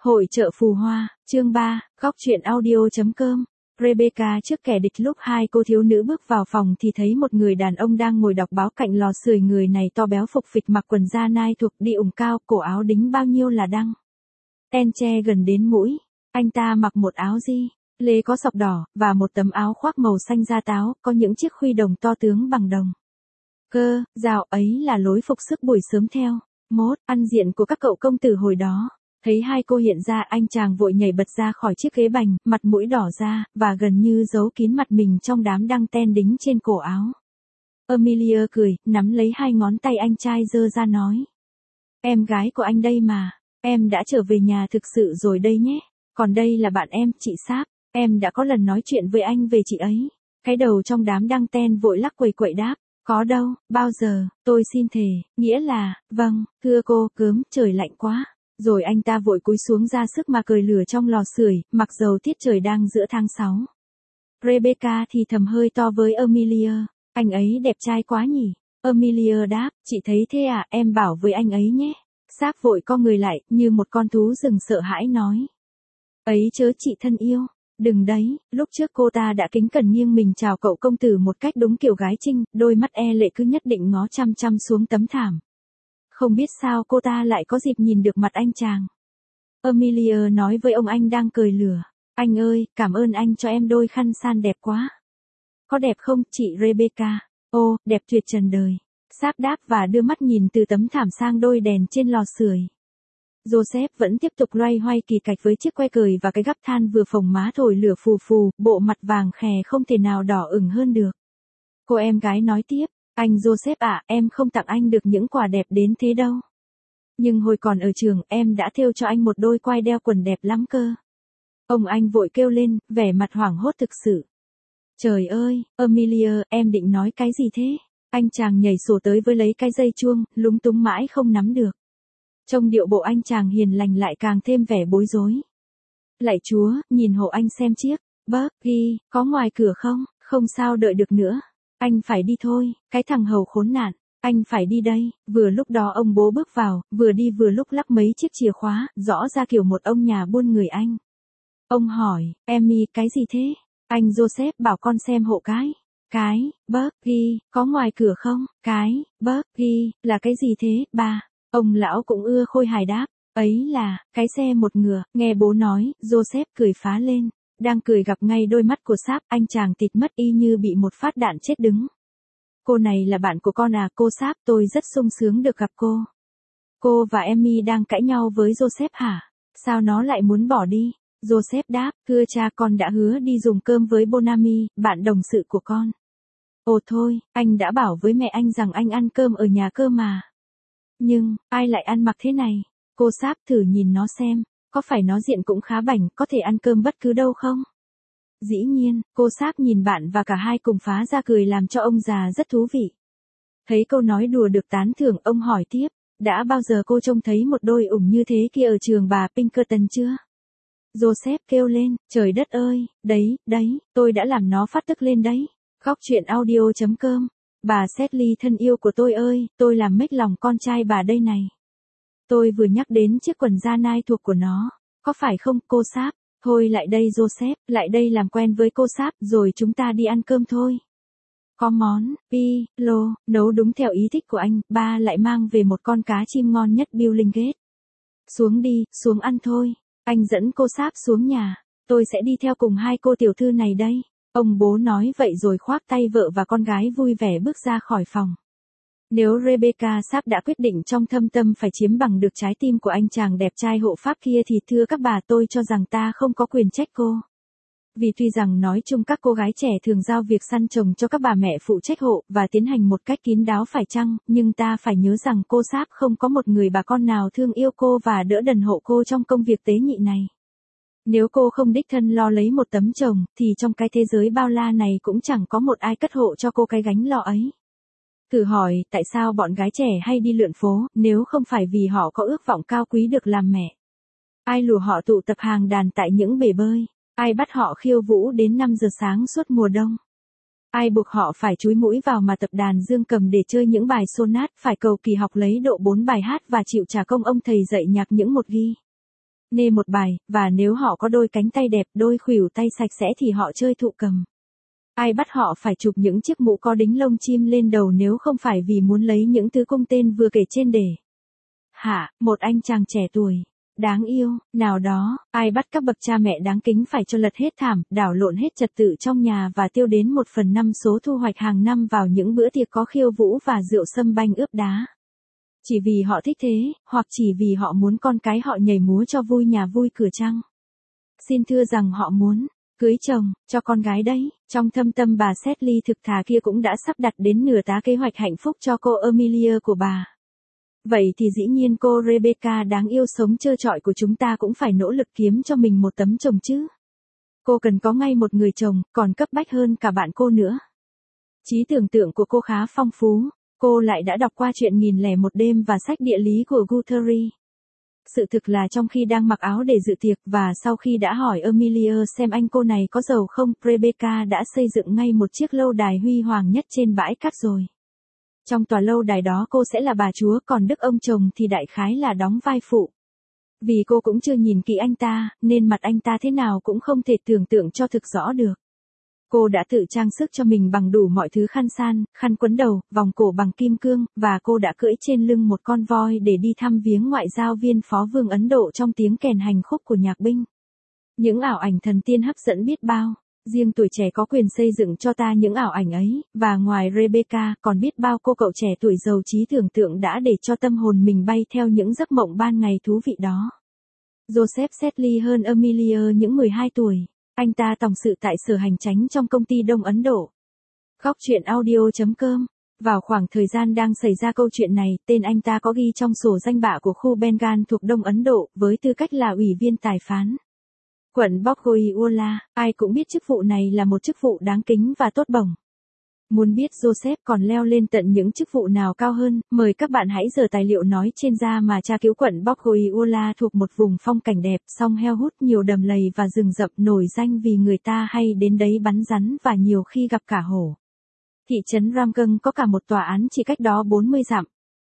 Hội chợ phù hoa, chương 3, góc truyện audio.com. Rebecca trước kẻ địch. Lúc hai cô thiếu nữ bước vào phòng thì thấy một người đàn ông đang ngồi đọc báo cạnh lò sưởi. Người này to béo phục phịch, mặc quần da nai thuộc đi ủng cao, cổ áo đính bao nhiêu là đăng ten che gần đến mũi. Anh ta mặc một áo lê có sọc đỏ, và một tấm áo khoác màu xanh da táo, có những chiếc khuy đồng to tướng bằng đồng. Dạo ấy là lối phục sức buổi sớm theo mốt ăn diện của các cậu công tử hồi đó. Thấy hai cô hiện ra, anh chàng vội nhảy bật ra khỏi chiếc ghế bành, mặt mũi đỏ ra, và gần như giấu kín mặt mình trong đám đăng ten đính trên cổ áo. Amelia cười, nắm lấy hai ngón tay anh trai giơ ra nói. Em gái của anh đây mà, em đã trở về nhà thực sự rồi đây nhé. Còn đây là bạn em, chị Sáp, em đã có lần nói chuyện với anh về chị ấy. Cái đầu trong đám đăng ten vội lắc quầy quậy đáp. Có đâu, bao giờ, tôi xin thề, nghĩa là, vâng, thưa cô, gớm, trời lạnh quá. Rồi anh ta vội cúi xuống ra sức mà cởi lửa trong lò sưởi, mặc dầu tiết trời đang giữa tháng 6. Rebecca thì thầm hơi to với Amelia, anh ấy đẹp trai quá nhỉ. Amelia đáp, chị thấy thế à, em bảo với anh ấy nhé. Sáp vội co người lại, như một con thú rừng sợ hãi nói. Ấy chớ chị thân yêu. Đừng đấy, lúc trước cô ta đã kính cẩn nghiêng mình chào cậu công tử một cách đúng kiểu gái trinh, đôi mắt e lệ cứ nhất định ngó chăm chăm xuống tấm thảm. Không biết sao cô ta lại có dịp nhìn được mặt anh chàng. Amelia nói với ông anh đang cười lửa. Anh ơi, cảm ơn anh cho em đôi khăn san đẹp quá. Có đẹp không, chị Rebecca? Ô, đẹp tuyệt trần đời. Sáp đáp và đưa mắt nhìn từ tấm thảm sang đôi đèn trên lò sưởi. Joseph vẫn tiếp tục loay hoay kỳ cạch với chiếc que cời và cái gắp than vừa phồng má thổi lửa phù phù, bộ mặt vàng khè không thể nào đỏ ửng hơn được. Cô em gái nói tiếp, anh Joseph ạ, em không tặng anh được những quà đẹp đến thế đâu. Nhưng hồi còn ở trường, em đã thêu cho anh một đôi quai đeo quần đẹp lắm cơ. Ông anh vội kêu lên, vẻ mặt hoảng hốt thực sự. Trời ơi, Amelia, em định nói cái gì thế? Anh chàng nhảy sổ tới với lấy cái dây chuông, lúng túng mãi không nắm được. Trông điệu bộ anh chàng hiền lành lại càng thêm vẻ bối rối. Lạy Chúa, nhìn hộ anh xem chiếc buggy có ngoài cửa không? Không sao đợi được nữa. Anh phải đi thôi, cái thằng hầu khốn nạn. Anh phải đi đây. Vừa lúc đó ông bố bước vào, vừa đi vừa lúc lắc mấy chiếc chìa khóa, rõ ra kiểu một ông nhà buôn người Anh. Ông hỏi, Emmy, cái gì thế? Anh Joseph bảo con xem hộ cái buggy có ngoài cửa không? Cái buggy là cái gì thế, ba? Ông lão cũng ưa khôi hài đáp, ấy là, cái xe một ngựa. Nghe bố nói, Joseph cười phá lên. Đang cười gặp ngay đôi mắt của Sáp, anh chàng tịt mất y như bị một phát đạn chết đứng. Cô này là bạn của con à, cô Sáp, tôi rất sung sướng được gặp cô. Cô và Emmy đang cãi nhau với Joseph hả? Sao nó lại muốn bỏ đi? Joseph đáp, thưa cha, con đã hứa đi dùng cơm với Bonami, bạn đồng sự của con. Ồ thôi, anh đã bảo với mẹ anh rằng anh ăn cơm ở nhà cơ mà. Nhưng, ai lại ăn mặc thế này? Cô Sáp thử nhìn nó xem, có phải nó diện cũng khá bảnh, có thể ăn cơm bất cứ đâu không? Dĩ nhiên, cô Sáp nhìn bạn và cả hai cùng phá ra cười làm cho ông già rất thú vị. Thấy câu nói đùa được tán thưởng, ông hỏi tiếp, đã bao giờ cô trông thấy một đôi ủng như thế kia ở trường bà Pinkerton chưa? Joseph kêu lên, trời đất ơi, đấy, tôi đã làm nó phát tức lên đấy. Góc truyện audio.com. Bà Sedley thân yêu của tôi ơi, tôi làm mếch lòng con trai bà đây này. Tôi vừa nhắc đến chiếc quần da nai thuộc của nó, có phải không, cô Sáp? Thôi lại đây Joseph, lại đây làm quen với cô Sáp, rồi chúng ta đi ăn cơm thôi. Có món, pilo, nấu đúng theo ý thích của anh, ba lại mang về một con cá chim ngon nhất Billingate. Xuống đi, xuống ăn thôi. Anh dẫn cô Sáp xuống nhà, tôi sẽ đi theo cùng hai cô tiểu thư này đây. Ông bố nói vậy rồi khoác tay vợ và con gái vui vẻ bước ra khỏi phòng. Nếu Rebecca Sáp đã quyết định trong thâm tâm phải chiếm bằng được trái tim của anh chàng đẹp trai hộ pháp kia thì thưa các bà, tôi cho rằng ta không có quyền trách cô. Vì tuy rằng nói chung các cô gái trẻ thường giao việc săn chồng cho các bà mẹ phụ trách hộ và tiến hành một cách kín đáo phải chăng, nhưng ta phải nhớ rằng cô Sáp không có một người bà con nào thương yêu cô và đỡ đần hộ cô trong công việc tế nhị này. Nếu cô không đích thân lo lấy một tấm chồng, thì trong cái thế giới bao la này cũng chẳng có một ai cất hộ cho cô cái gánh lo ấy. Thử hỏi, tại sao bọn gái trẻ hay đi lượn phố, nếu không phải vì họ có ước vọng cao quý được làm mẹ? Ai lùa họ tụ tập hàng đàn tại những bể bơi? Ai bắt họ khiêu vũ đến 5 giờ sáng suốt mùa đông? Ai buộc họ phải chúi mũi vào mà tập đàn dương cầm để chơi những bài sonat, phải cầu kỳ học lấy độ 4 bài hát và chịu trả công ông thầy dạy nhạc những một ghi? nê một bài, và nếu họ có đôi cánh tay đẹp, đôi khuỷu tay sạch sẽ thì họ chơi thụ cầm. Ai bắt họ phải chụp những chiếc mũ có đính lông chim lên đầu nếu không phải vì muốn lấy những thứ cung tên vừa kể trên để. Một anh chàng trẻ tuổi, đáng yêu, nào đó, ai bắt các bậc cha mẹ đáng kính phải cho lật hết thảm, đảo lộn hết trật tự trong nhà và tiêu đến 1/5 số thu hoạch hàng năm vào những bữa tiệc có khiêu vũ và rượu sâm banh ướp đá. Chỉ vì họ thích thế, hoặc chỉ vì họ muốn con cái họ nhảy múa cho vui nhà vui cửa chăng? Xin thưa rằng họ muốn cưới chồng cho con gái đấy. Trong thâm tâm bà Sedley thực thà kia cũng đã sắp đặt đến nửa tá kế hoạch hạnh phúc cho cô Amelia của bà. Vậy thì dĩ nhiên cô Rebecca đáng yêu sống trơ trọi của chúng ta cũng phải nỗ lực kiếm cho mình một tấm chồng chứ. Cô cần có ngay một người chồng, còn cấp bách hơn cả bạn cô nữa. Trí tưởng tượng của cô khá phong phú, cô lại đã đọc qua chuyện 1001 đêm và sách địa lý của Guthrie. Sự thực là trong khi đang mặc áo để dự tiệc và sau khi đã hỏi Amelia xem anh cô này có giàu không, Rebecca đã xây dựng ngay một chiếc lâu đài huy hoàng nhất trên bãi cát rồi. Trong tòa lâu đài đó cô sẽ là bà chúa, còn đức ông chồng thì đại khái là đóng vai phụ. Vì cô cũng chưa nhìn kỹ anh ta, nên mặt anh ta thế nào cũng không thể tưởng tượng cho thực rõ được. Cô đã tự trang sức cho mình bằng đủ mọi thứ khăn san, khăn quấn đầu, vòng cổ bằng kim cương, và cô đã cưỡi trên lưng một con voi để đi thăm viếng ngoại giao viên phó vương Ấn Độ trong tiếng kèn hành khúc của nhạc binh. Những ảo ảnh thần tiên hấp dẫn biết bao. Riêng tuổi trẻ có quyền xây dựng cho ta những ảo ảnh ấy, và ngoài Rebecca, còn biết bao cô cậu trẻ tuổi giàu trí tưởng tượng đã để cho tâm hồn mình bay theo những giấc mộng ban ngày thú vị đó. Joseph Sedley hơn Amelia những 12 tuổi. Anh ta tổng sự tại sở hành chánh trong công ty Đông Ấn Độ. Góc truyện audio.com. Vào khoảng thời gian đang xảy ra câu chuyện này, tên anh ta có ghi trong sổ danh bạ của khu Bengal thuộc Đông Ấn Độ, với tư cách là ủy viên tài phán. Quận Boggoiwala, ai cũng biết chức vụ này là một chức vụ đáng kính và tốt bổng. Muốn biết Joseph còn leo lên tận những chức vụ nào cao hơn, mời các bạn hãy dở tài liệu nói trên ra mà tra cứu. Quận Boggoiwala thuộc một vùng phong cảnh đẹp, song heo hút, nhiều đầm lầy và rừng rậm, nổi danh vì người ta hay đến đấy bắn rắn và nhiều khi gặp cả hổ. Thị trấn Ramgung có cả một tòa án chỉ cách đó 40 dặm.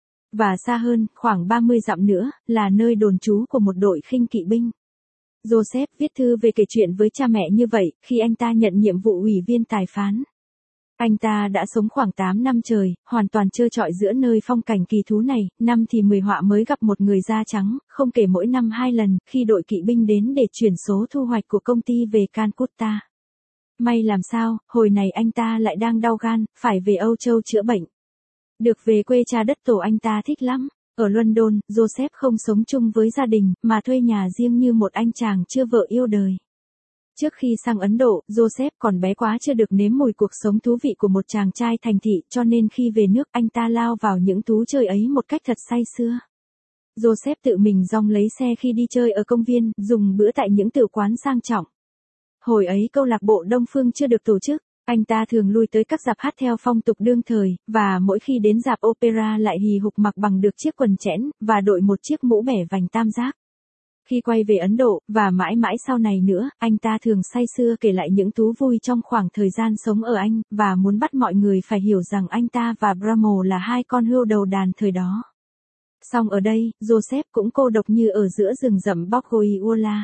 Và xa hơn, khoảng 30 dặm nữa, là nơi đồn trú của một đội khinh kỵ binh. Joseph viết thư về kể chuyện với cha mẹ như vậy, khi anh ta nhận nhiệm vụ ủy viên tài phán. Anh ta đã sống khoảng 8 năm trời, hoàn toàn trơ trọi giữa nơi phong cảnh kỳ thú này, năm thì 10 họa mới gặp một người da trắng, không kể mỗi năm 2 lần, khi đội kỵ binh đến để chuyển số thu hoạch của công ty về Calcutta. May làm sao, hồi này anh ta lại đang đau gan, phải về Âu Châu chữa bệnh. Được về quê cha đất tổ anh ta thích lắm. Ở London, Joseph không sống chung với gia đình, mà thuê nhà riêng như một anh chàng chưa vợ yêu đời. Trước khi sang Ấn Độ, Joseph còn bé quá chưa được nếm mùi cuộc sống thú vị của một chàng trai thành thị, cho nên khi về nước anh ta lao vào những thú chơi ấy một cách thật say sưa. Joseph tự mình dong lấy xe khi đi chơi ở công viên, dùng bữa tại những tiểu quán sang trọng. Hồi ấy câu lạc bộ Đông Phương chưa được tổ chức. Anh ta thường lui tới các rạp hát theo phong tục đương thời, và mỗi khi đến rạp opera lại hì hục mặc bằng được chiếc quần chẽn, và đội một chiếc mũ bẻ vành tam giác. Khi quay về Ấn Độ, và mãi mãi sau này nữa, anh ta thường say sưa kể lại những thú vui trong khoảng thời gian sống ở Anh, và muốn bắt mọi người phải hiểu rằng anh ta và Brahmo là hai con hươu đầu đàn thời đó. Song ở đây, Joseph cũng cô độc như ở giữa rừng rậm Boggoiwala.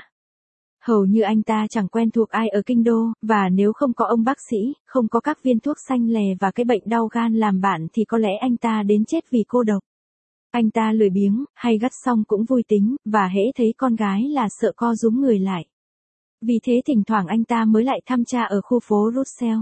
Hầu như anh ta chẳng quen thuộc ai ở kinh đô, và nếu không có ông bác sĩ, không có các viên thuốc xanh lè và cái bệnh đau gan làm bạn thì có lẽ anh ta đến chết vì cô độc. Anh ta lười biếng, hay gắt xong cũng vui tính, và hễ thấy con gái là sợ co rúm người lại. Vì thế thỉnh thoảng anh ta mới lại thăm cha ở khu phố Russell.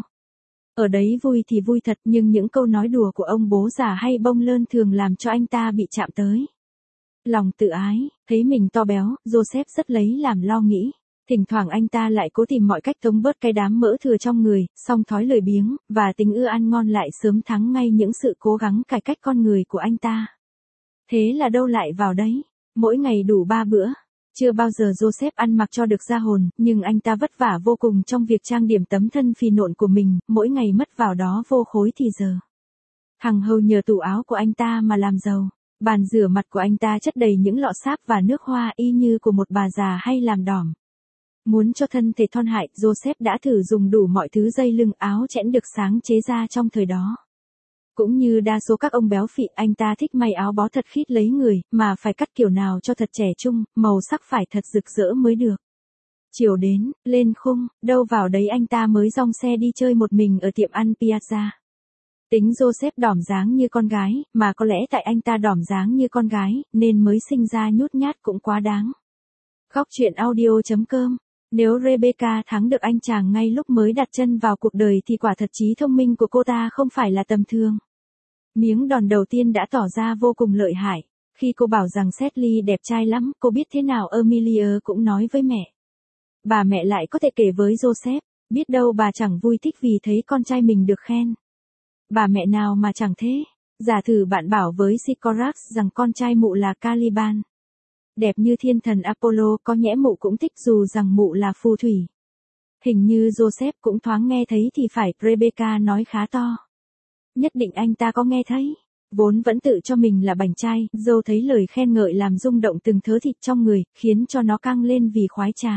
Ở đấy vui thì vui thật, nhưng những câu nói đùa của ông bố già hay bông lơn thường làm cho anh ta bị chạm tới lòng tự ái. Thấy mình to béo, Joseph rất lấy làm lo nghĩ. Thỉnh thoảng anh ta lại cố tìm mọi cách tống bớt cái đám mỡ thừa trong người, song thói lười biếng, và tính ưa ăn ngon lại sớm thắng ngay những sự cố gắng cải cách con người của anh ta. Thế là đâu lại vào đấy, mỗi ngày đủ 3 bữa. Chưa bao giờ Joseph ăn mặc cho được ra hồn, nhưng anh ta vất vả vô cùng trong việc trang điểm tấm thân phì nộn của mình, mỗi ngày mất vào đó vô khối thì giờ. Hằng hầu nhờ tủ áo của anh ta mà làm giàu. Bàn rửa mặt của anh ta chất đầy những lọ sáp và nước hoa y như của một bà già hay làm đỏm. Muốn cho thân thể thon hại, Joseph đã thử dùng đủ mọi thứ dây lưng áo chẽn được sáng chế ra trong thời đó. Cũng như đa số các ông béo phì, anh ta thích may áo bó thật khít lấy người, mà phải cắt kiểu nào cho thật trẻ trung, màu sắc phải thật rực rỡ mới được. Chiều đến, lên khung, đâu vào đấy anh ta mới dong xe đi chơi một mình ở tiệm ăn Piazza. Tính Joseph đỏm dáng như con gái, mà có lẽ tại anh ta đỏm dáng như con gái, nên mới sinh ra nhút nhát cũng quá đáng. Góc chuyện audio.com. Nếu Rebecca thắng được anh chàng ngay lúc mới đặt chân vào cuộc đời thì quả thật trí thông minh của cô ta không phải là tầm thường. Miếng đòn đầu tiên đã tỏ ra vô cùng lợi hại. Khi cô bảo rằng Sedley đẹp trai lắm, cô biết thế nào Amelia cũng nói với mẹ. Bà mẹ lại có thể kể với Joseph, biết đâu bà chẳng vui thích vì thấy con trai mình được khen. Bà mẹ nào mà chẳng thế. Giả thử bạn bảo với Sycorax rằng con trai mụ là Caliban. Đẹp như thiên thần Apollo, có nhẽ mụ cũng thích dù rằng mụ là phù thủy. Hình như Joseph cũng thoáng nghe thấy thì phải, Rebecca nói khá to. Nhất định anh ta có nghe thấy. Vốn vẫn tự cho mình là bảnh trai, dâu thấy lời khen ngợi làm rung động từng thớ thịt trong người, khiến cho nó căng lên vì khoái trá.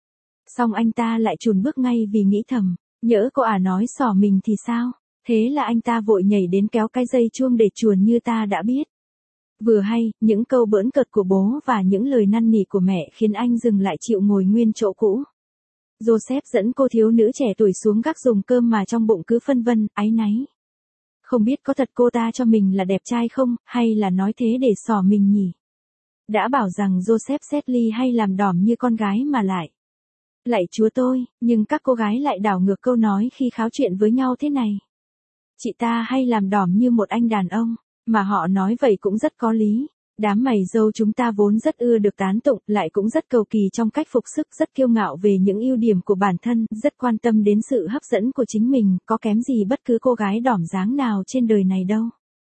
Xong anh ta lại chùn bước ngay vì nghĩ thầm, nhỡ cô nói xỏ mình thì sao? Thế là anh ta vội nhảy đến kéo cái dây chuông để chuồn như ta đã biết. Vừa hay, những câu bỡn cợt của bố và những lời năn nỉ của mẹ khiến anh dừng lại chịu ngồi nguyên chỗ cũ. Joseph dẫn cô thiếu nữ trẻ tuổi xuống gác dùng cơm mà trong bụng cứ phân vân, áy náy. Không biết có thật cô ta cho mình là đẹp trai không, hay là nói thế để xỏ mình nhỉ? Đã bảo rằng Joseph Sedley hay làm đỏm như con gái mà lại. Lạy chúa tôi, nhưng các cô gái lại đảo ngược câu nói khi kháo chuyện với nhau thế này. Chị ta hay làm đỏm như một anh đàn ông, mà họ nói vậy cũng rất có lý. Đám mày dâu chúng ta vốn rất ưa được tán tụng, lại cũng rất cầu kỳ trong cách phục sức, rất kiêu ngạo về những ưu điểm của bản thân, rất quan tâm đến sự hấp dẫn của chính mình, có kém gì bất cứ cô gái đỏm dáng nào trên đời này đâu.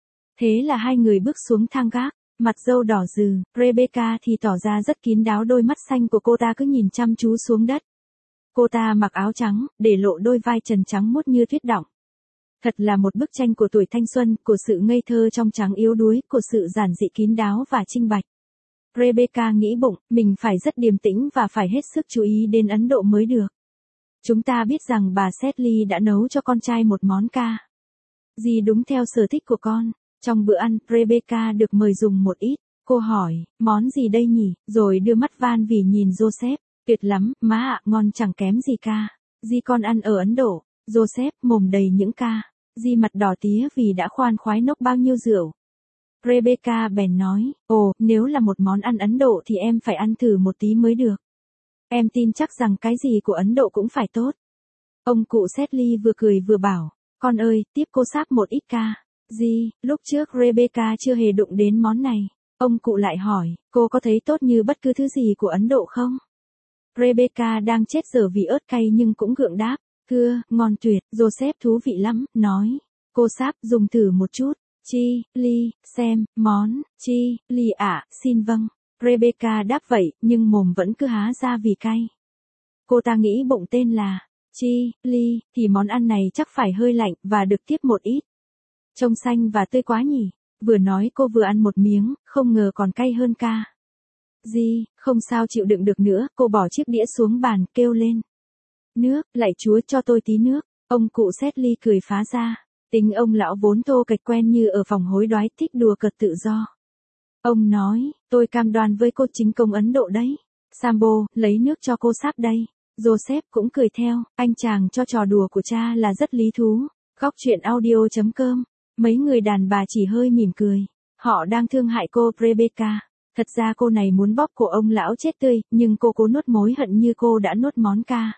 Thế là hai người bước xuống thang gác, mặt dâu đỏ rừ, Rebecca thì tỏ ra rất kín đáo, đôi mắt xanh của cô ta cứ nhìn chăm chú xuống đất. Cô ta mặc áo trắng, để lộ đôi vai trần trắng muốt như tuyết đọng. Thật là một bức tranh của tuổi thanh xuân, của sự ngây thơ trong trắng yếu đuối, của sự giản dị kín đáo và trinh bạch. Rebecca nghĩ bụng, mình phải rất điềm tĩnh và phải hết sức chú ý đến Ấn Độ mới được. Chúng ta biết rằng bà Sedley đã nấu cho con trai một món ca. Gì đúng theo sở thích của con. Trong bữa ăn, Rebecca được mời dùng một ít. Cô hỏi, món gì đây nhỉ, rồi đưa mắt van vỉ nhìn Joseph. Tuyệt lắm, má ạ, ngon chẳng kém gì ca. Di con ăn ở Ấn Độ. Joseph mồm đầy những ca. Di mặt đỏ tía vì đã khoan khoái nốc bao nhiêu rượu. Rebecca bèn nói, ồ, nếu là một món ăn Ấn Độ thì em phải ăn thử một tí mới được. Em tin chắc rằng cái gì của Ấn Độ cũng phải tốt. Ông cụ Sedley vừa cười vừa bảo, con ơi, tiếp cô sáp một ít ca. Di, lúc trước Rebecca chưa hề đụng đến món này. Ông cụ lại hỏi, cô có thấy tốt như bất cứ thứ gì của Ấn Độ không? Rebecca đang chết dở vì ớt cay nhưng cũng gượng đáp, thưa, ngon tuyệt. Joseph thú vị lắm, nói, cô sáp dùng thử một chút. Chi, ly, xem, món, chi, ly ạ, xin vâng. Rebecca đáp vậy, nhưng mồm vẫn cứ há ra vì cay. Cô ta nghĩ bụng tên là chi, ly, thì món ăn này chắc phải hơi lạnh và được tiếp một ít. Trông xanh và tươi quá nhỉ. Vừa nói cô vừa ăn một miếng, không ngờ còn cay hơn ca. Di, không sao chịu đựng được nữa, cô bỏ chiếc đĩa xuống bàn, kêu lên. Nước, lạy chúa cho tôi tí nước. Ông cụ Sedley cười phá ra. Tính ông lão vốn thô kệch quen như ở phòng hối đoái, thích đùa cợt tự do. Ông nói, tôi cam đoan với cô chính công Ấn Độ đấy. Sambo, lấy nước cho cô sáp đây. Joseph cũng cười theo, anh chàng cho trò đùa của cha là rất lý thú. Góc chuyện audio.com. Mấy người đàn bà chỉ hơi mỉm cười. Họ đang thương hại cô Rebecca. Thật ra cô này muốn bóp cổ ông lão chết tươi, nhưng cô cố nuốt mối hận như cô đã nuốt món ca.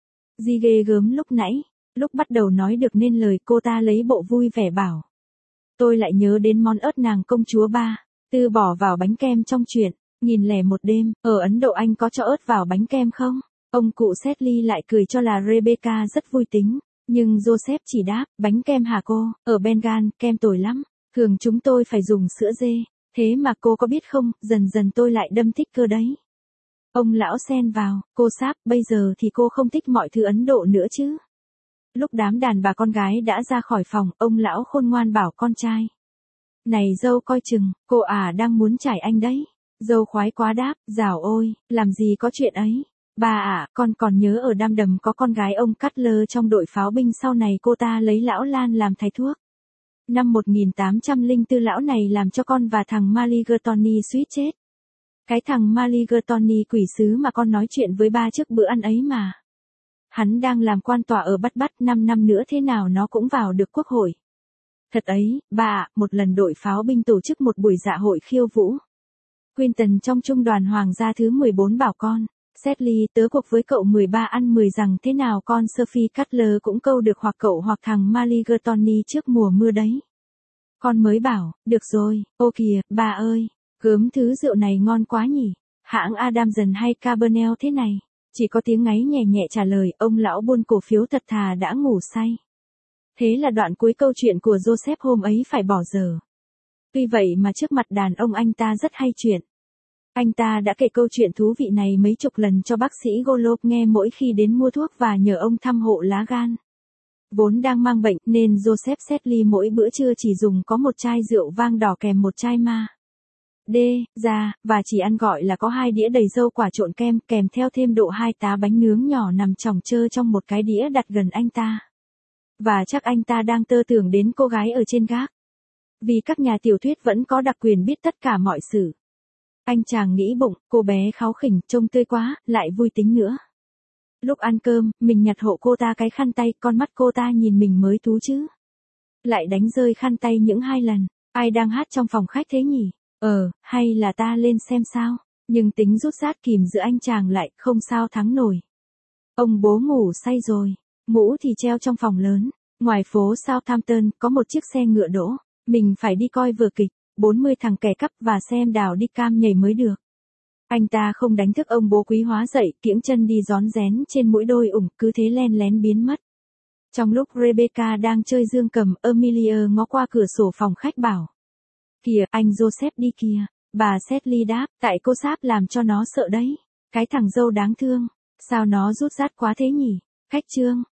Di ghê gớm lúc nãy. Lúc bắt đầu nói được nên lời, cô ta lấy bộ vui vẻ bảo. Tôi lại nhớ đến món ớt nàng công chúa ba. Tư bỏ vào bánh kem trong truyện. Nghìn lẻ một đêm, ở Ấn Độ anh có cho ớt vào bánh kem không? Ông cụ Sedley lại cười cho là Rebecca rất vui tính. Nhưng Joseph chỉ đáp, bánh kem hả cô, ở Bengal, kem tồi lắm. Thường chúng tôi phải dùng sữa dê. Thế mà cô có biết không, dần dần tôi lại đâm thích cơ đấy. Ông lão xen vào, cô sáp, bây giờ thì cô không thích mọi thứ Ấn Độ nữa chứ. Lúc đám đàn bà con gái đã ra khỏi phòng, ông lão khôn ngoan bảo con trai. Này dâu coi chừng, cô đang muốn chải anh đấy. Dâu khoái quá đáp, dào ôi, làm gì có chuyện ấy. Bà con còn nhớ ở Đam Đầm có con gái ông Cutler trong đội pháo binh, sau này cô ta lấy lão Lan làm thầy thuốc. Năm 1804 lão này làm cho con và thằng Mulligatawny suýt chết. Cái thằng Mulligatawny quỷ sứ mà con nói chuyện với ba trước bữa ăn ấy mà. Hắn đang làm quan tòa ở Bắt, 5 năm nữa thế nào nó cũng vào được quốc hội. Thật ấy, ba ạ, một lần đội pháo binh tổ chức một buổi dạ hội khiêu vũ. Quinton trong trung đoàn hoàng gia thứ 14 bảo con, Sedley tớ cuộc với cậu 13 ăn 10 rằng thế nào con Sophie Cutler cũng câu được hoặc cậu hoặc thằng Mulligatawny trước mùa mưa đấy. Con mới bảo, được rồi, ô kìa, bà ơi, gớm thứ rượu này ngon quá nhỉ, hãng Adamson hay Cabernet thế này. Chỉ có tiếng ngáy nhẹ nhẹ trả lời, ông lão buôn cổ phiếu thật thà đã ngủ say. Thế là đoạn cuối câu chuyện của Joseph hôm ấy phải bỏ dở. Tuy vậy mà trước mặt đàn ông anh ta rất hay chuyện. Anh ta đã kể câu chuyện thú vị này mấy chục lần cho bác sĩ Golov nghe mỗi khi đến mua thuốc và nhờ ông thăm hộ lá gan. Vốn đang mang bệnh nên Joseph Sedley mỗi bữa trưa chỉ dùng có một chai rượu vang đỏ kèm một chai ma. Ra, và chỉ ăn gọi là có 2 đĩa đầy dâu quả trộn kem kèm theo thêm độ 2 tá bánh nướng nhỏ nằm chồng chơ trong một cái đĩa đặt gần anh ta. Và chắc anh ta đang tơ tưởng đến cô gái ở trên gác. Vì các nhà tiểu thuyết vẫn có đặc quyền biết tất cả mọi sự. Anh chàng nghĩ bụng, cô bé kháu khỉnh, trông tươi quá, lại vui tính nữa. Lúc ăn cơm, mình nhặt hộ cô ta cái khăn tay, con mắt cô ta nhìn mình mới thú chứ. Lại đánh rơi khăn tay những 2 lần. Ai đang hát trong phòng khách thế nhỉ? Hay là ta lên xem sao? Nhưng tính rút rát kìm giữa anh chàng lại, không sao thắng nổi. Ông bố ngủ say rồi. Mũ thì treo trong phòng lớn. Ngoài phố Southampton có một chiếc xe ngựa đỗ. Mình phải đi coi vở kịch, 40 thằng kẻ cắp và xem đào đi cam nhảy mới được. Anh ta không đánh thức ông bố quý hóa dậy, kiễng chân đi rón rén trên mũi đôi ủng, cứ thế len lén biến mất. Trong lúc Rebecca đang chơi dương cầm, Amelia ngó qua cửa sổ phòng khách bảo. Kìa, anh Joseph đi kìa. Bà Sedley đáp, tại cô sáp làm cho nó sợ đấy. Cái thằng dâu đáng thương. Sao nó rút rát quá thế nhỉ? Khách chương.